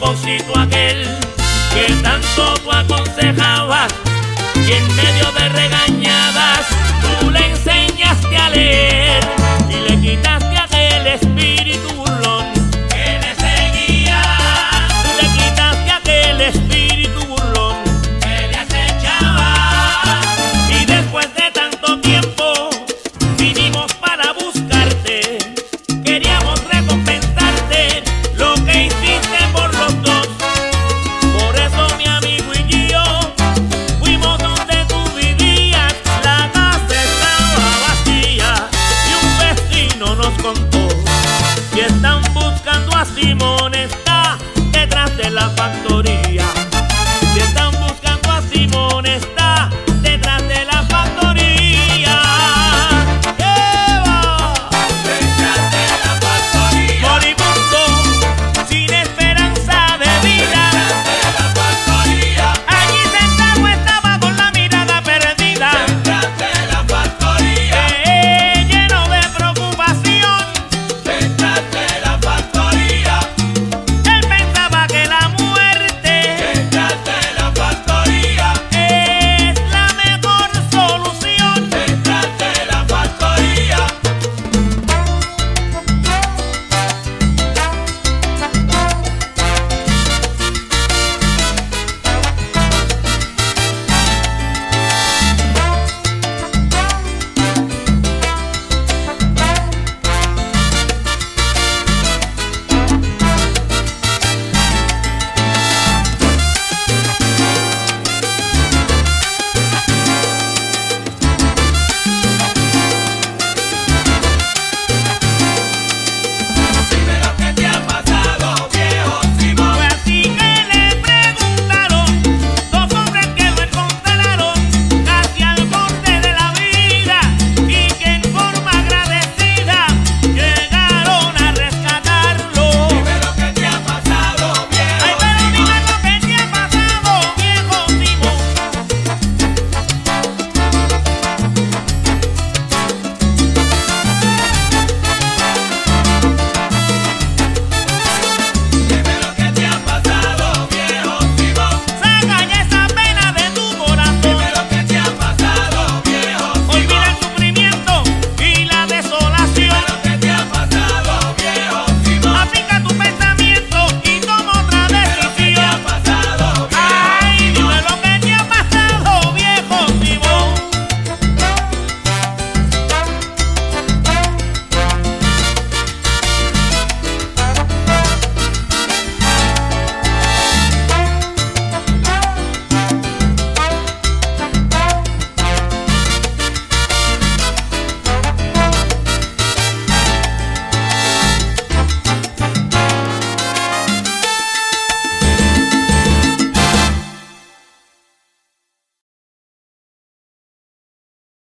propósito aquel que tanto tú aconsejabas y en medio de regañadas tú le enseñaste a leer y le quitaste aquel espíritu burlón que le seguía. Le quitaste aquel espíritu burlón que le acechaba y después de tanto tiempo vinimos para buscarte. Queríamos recompensarte lo que hiciste por los dos. Por eso mi amigo y yo fuimos donde tú vivías. La casa estaba vacía y un vecino nos contó que están buscando a Simón, está detrás de la factoría.